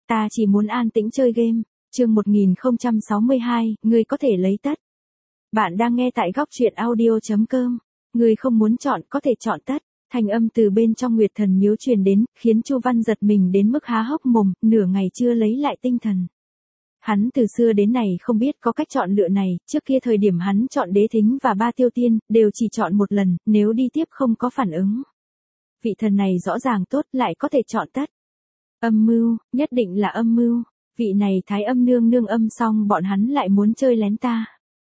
ta chỉ muốn an tĩnh chơi game. Chương 1062, ngươi có thể lấy tất. Bạn đang nghe tại góc truyện audio.com. Ngươi không muốn chọn có thể chọn tất. Thanh âm từ bên trong Nguyệt Thần miếu truyền đến, khiến Chu Văn giật mình đến mức há hốc mồm, nửa ngày chưa lấy lại tinh thần. Hắn từ xưa đến nay không biết có cách chọn lựa này, trước kia thời điểm hắn chọn đế thính và ba tiêu tiên, đều chỉ chọn một lần, nếu đi tiếp không có phản ứng. Vị thần này rõ ràng tốt, lại có thể chọn tất. Âm mưu, nhất định là âm mưu. Vị này thái âm nương nương âm xong bọn hắn lại muốn chơi lén ta.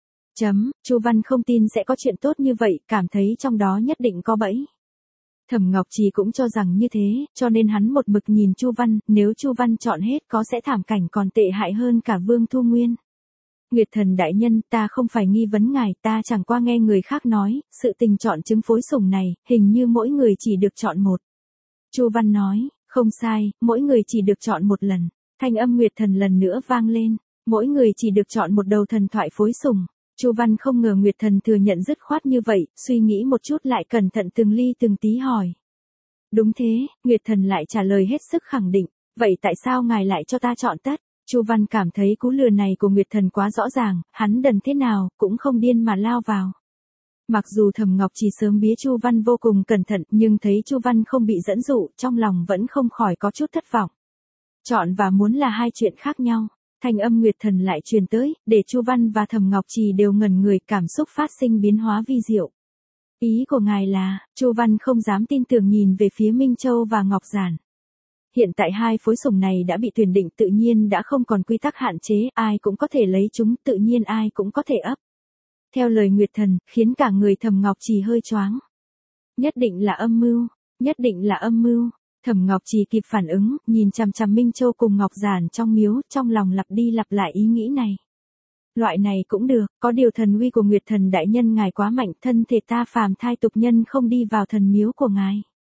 Chu Văn không tin sẽ có chuyện tốt như vậy, cảm thấy trong đó nhất định có bẫy. Thẩm Ngọc Trì cũng cho rằng như thế, cho nên hắn một mực nhìn Chu Văn, nếu Chu Văn chọn hết có sẽ thảm cảnh còn tệ hại hơn cả Vương Thu Nguyên. Nguyệt Thần đại nhân, ta không phải nghi vấn ngài, ta chẳng qua nghe người khác nói, sự tình chọn trứng phối sủng này, hình như mỗi người chỉ được chọn một. Chu Văn nói, không sai, mỗi người chỉ được chọn một lần. Thanh âm Nguyệt Thần lần nữa vang lên, mỗi người chỉ được chọn một đầu thần thoại phối sủng. Chu Văn không ngờ Nguyệt Thần thừa nhận dứt khoát như vậy, suy nghĩ một chút lại cẩn thận từng ly từng tí hỏi. Đúng thế, Nguyệt Thần lại trả lời hết sức khẳng định, vậy tại sao ngài lại cho ta chọn tất? Chu Văn cảm thấy cú lừa này của Nguyệt Thần quá rõ ràng, hắn đần thế nào, cũng không điên mà lao vào. Mặc dù Thẩm Ngọc Trì sớm bía Chu Văn vô cùng cẩn thận, nhưng thấy Chu Văn không bị dẫn dụ, trong lòng vẫn không khỏi có chút thất vọng. Chọn và muốn là hai chuyện khác nhau. Thanh âm Nguyệt Thần lại truyền tới, để Chu Văn và Thẩm Ngọc Trì đều ngẩn người, cảm xúc phát sinh biến hóa vi diệu. Ý của ngài là, Chu Văn không dám tin tưởng nhìn về phía Minh Châu và Ngọc Giản. Hiện tại hai phối sủng này đã bị tuyển định, tự nhiên đã không còn quy tắc hạn chế, ai cũng có thể lấy chúng, tự nhiên ai cũng có thể ấp. Theo lời Nguyệt Thần, khiến cả người Thẩm Ngọc Trì hơi choáng. Nhất định là âm mưu, nhất định là âm mưu. Thẩm Ngọc Trì kịp phản ứng, nhìn chằm chằm Minh Châu cùng Ngọc Giản trong miếu, trong lòng lặp đi lặp lại ý nghĩ này. Loại này cũng được, có điều thần uy của Nguyệt Thần đại nhân ngài quá mạnh, thân thể ta phàm thai tục nhân không đi vào thần miếu của ngài.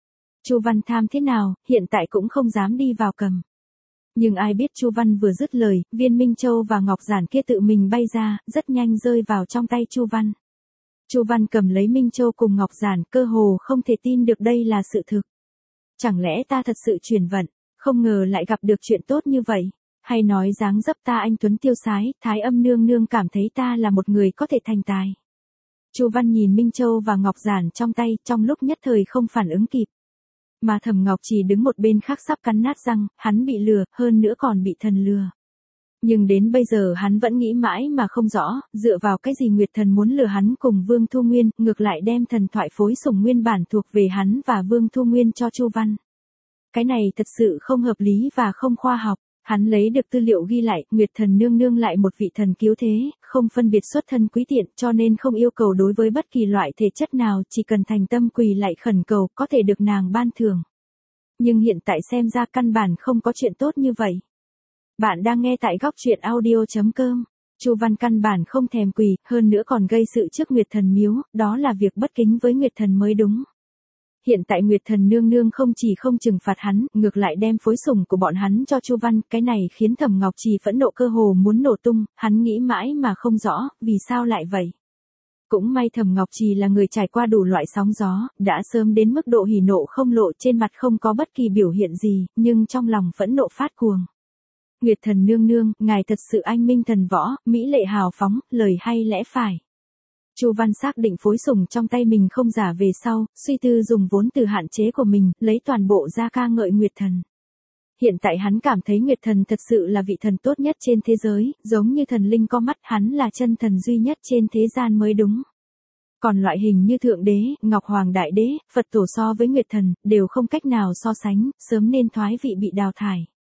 Chu Văn tham thế nào, hiện tại cũng không dám đi vào cầm. Nhưng ai biết Chu Văn vừa dứt lời, viên Minh Châu và Ngọc Giản kia tự mình bay ra, rất nhanh rơi vào trong tay Chu Văn. Chu Văn cầm lấy Minh Châu cùng Ngọc Giản, cơ hồ không thể tin được đây là sự thực. Chẳng lẽ ta thật sự chuyển vận, không ngờ lại gặp được chuyện tốt như vậy, hay nói dáng dấp ta anh tuấn tiêu sái, thái âm nương nương cảm thấy ta là một người có thể thành tài. Chu Văn nhìn Minh Châu và Ngọc Giản trong tay, trong lúc nhất thời không phản ứng kịp. Mà Thẩm Ngọc Trì đứng một bên khác sắp cắn nát răng, hắn bị lừa, hơn nữa còn bị thần lừa. Nhưng đến bây giờ hắn vẫn nghĩ mãi mà không rõ, dựa vào cái gì Nguyệt Thần muốn lừa hắn cùng Vương Thu Nguyên, ngược lại đem thần thoại phối sủng nguyên bản thuộc về hắn và Vương Thu Nguyên cho Chu Văn. Cái này thật sự không hợp lý và không khoa học. Hắn lấy được tư liệu ghi lại, Nguyệt Thần nương nương lại một vị thần cứu thế, không phân biệt xuất thân quý tiện, cho nên không yêu cầu đối với bất kỳ loại thể chất nào, chỉ cần thành tâm quỳ lại khẩn cầu, có thể được nàng ban thưởng. Nhưng hiện tại xem ra căn bản không có chuyện tốt như vậy. Bạn đang nghe tại góc truyện audio.com. Chu Văn căn bản không thèm quỳ, hơn nữa còn gây sự trước Nguyệt Thần miếu, đó là việc bất kính với Nguyệt Thần mới đúng. Hiện tại Nguyệt Thần nương nương không chỉ không trừng phạt hắn, ngược lại đem phối sủng của bọn hắn cho Chu Văn, cái này khiến Thẩm Ngọc Trì phẫn nộ cơ hồ muốn nổ tung, hắn nghĩ mãi mà không rõ, vì sao lại vậy. Cũng may Thẩm Ngọc Trì là người trải qua đủ loại sóng gió, đã sớm đến mức độ hỉ nộ không lộ, trên mặt không có bất kỳ biểu hiện gì, nhưng trong lòng phẫn nộ phát cuồng. Nguyệt Thần nương nương, ngài thật sự anh minh thần võ, mỹ lệ hào phóng, lời hay lẽ phải. Chu Văn xác định phối sủng trong tay mình không giả về sau, suy tư dùng vốn từ hạn chế của mình, lấy toàn bộ ra ca ngợi Nguyệt Thần. Hiện tại hắn cảm thấy Nguyệt Thần thật sự là vị thần tốt nhất trên thế giới, giống như thần linh có mắt, hắn là chân thần duy nhất trên thế gian mới đúng. Còn loại hình như Thượng Đế, Ngọc Hoàng Đại Đế, Phật Tổ so với Nguyệt Thần, đều không cách nào so sánh, sớm nên thoái vị bị đào thải.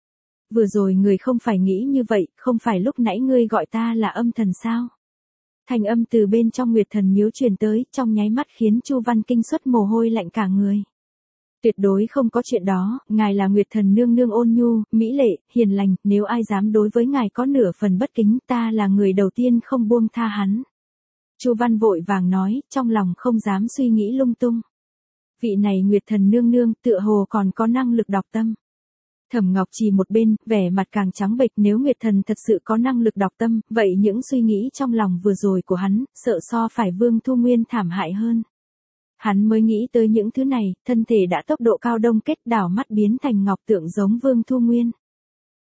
Vừa rồi người không phải nghĩ như vậy, không phải lúc nãy ngươi gọi ta là âm thần sao? Thanh âm từ bên trong Nguyệt Thần miếu truyền tới, trong nháy mắt khiến Chu Văn kinh xuất mồ hôi lạnh cả người. Tuyệt đối không có chuyện đó, ngài là Nguyệt Thần nương nương ôn nhu, mỹ lệ, hiền lành, nếu ai dám đối với ngài có nửa phần bất kính, ta là người đầu tiên không buông tha hắn. Chu Văn vội vàng nói, trong lòng không dám suy nghĩ lung tung. Vị này Nguyệt Thần nương nương, tựa hồ còn có năng lực đọc tâm. Thẩm Ngọc Trì một bên, vẻ mặt càng trắng bệch, nếu Nguyệt Thần thật sự có năng lực đọc tâm, vậy những suy nghĩ trong lòng vừa rồi của hắn, sợ so phải Vương Thu Nguyên thảm hại hơn. Hắn mới nghĩ tới những thứ này, thân thể đã tốc độ cao đông kết, đảo mắt biến thành ngọc tượng giống Vương Thu Nguyên.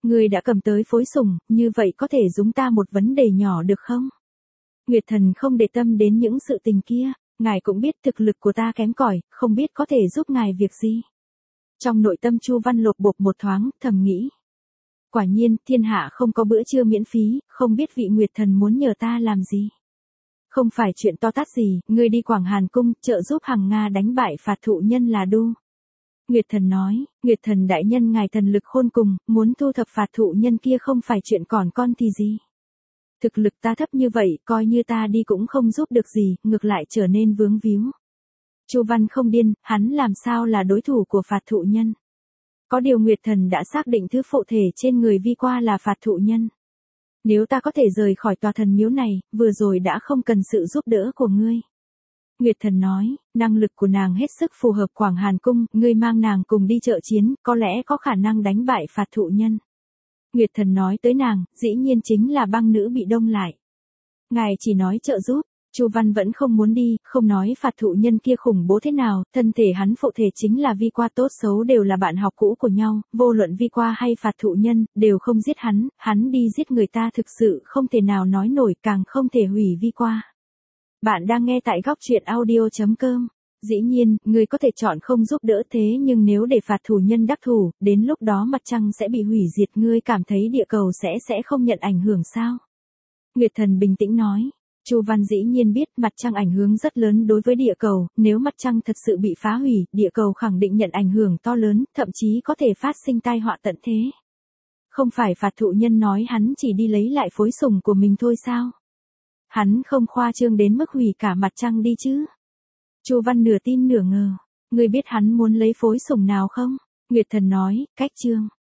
Ngươi đã cầm tới phối sủng, như vậy có thể giúp ta một vấn đề nhỏ được không? Nguyệt Thần không để tâm đến những sự tình kia, ngài cũng biết thực lực của ta kém cỏi, không biết có thể giúp ngài việc gì. Trong nội tâm Chu Văn lột bột một thoáng, thầm nghĩ. Quả nhiên, thiên hạ không có bữa trưa miễn phí, không biết vị Nguyệt Thần muốn nhờ ta làm gì. Không phải chuyện to tát gì, ngươi đi Quảng Hàn Cung, trợ giúp Hằng Nga đánh bại phạt thụ nhân là đu. Nguyệt Thần nói, Nguyệt Thần đại nhân ngài thần lực khôn cùng, muốn thu thập phạt thụ nhân kia không phải chuyện còn con thì gì. Thực lực ta thấp như vậy, coi như ta đi cũng không giúp được gì, ngược lại trở nên vướng víu. Chu Văn không điên, hắn làm sao là đối thủ của phạt thụ nhân. Có điều Nguyệt Thần đã xác định thứ phụ thể trên người Vi Qua là phạt thụ nhân. Nếu ta có thể rời khỏi tòa thần miếu này, vừa rồi đã không cần sự giúp đỡ của ngươi. Nguyệt Thần nói, năng lực của nàng hết sức phù hợp Quảng Hàn Cung, ngươi mang nàng cùng đi trợ chiến, có lẽ có khả năng đánh bại phạt thụ nhân. Nguyệt Thần nói tới nàng, dĩ nhiên chính là băng nữ bị đông lại. Ngài chỉ nói trợ giúp, Chu Văn vẫn không muốn đi, không nói phạt thụ nhân kia khủng bố thế nào, thân thể hắn phụ thể chính là Vi Qua, tốt xấu đều là bạn học cũ của nhau, vô luận Vi Qua hay phạt thụ nhân, đều không giết hắn đi giết người ta thực sự không thể nào nói nổi, càng không thể hủy Vi Qua. Bạn đang nghe tại góc truyện audio.com. Dĩ nhiên, ngươi có thể chọn không giúp đỡ, thế nhưng nếu để phạt thù nhân đắc thủ, đến lúc đó mặt trăng sẽ bị hủy diệt, ngươi cảm thấy địa cầu sẽ không nhận ảnh hưởng sao? Nguyệt Thần bình tĩnh nói. Chu Văn dĩ nhiên biết mặt trăng ảnh hưởng rất lớn đối với địa cầu, nếu mặt trăng thật sự bị phá hủy, địa cầu khẳng định nhận ảnh hưởng to lớn, thậm chí có thể phát sinh tai họa tận thế. Không phải phạt thụ nhân nói hắn chỉ đi lấy lại phối sủng của mình thôi sao? Hắn không khoa trương đến mức hủy cả mặt trăng đi chứ? Chu Văn nửa tin nửa ngờ. Ngươi biết hắn muốn lấy phối sủng nào không? Nguyệt Thần nói, cách chương.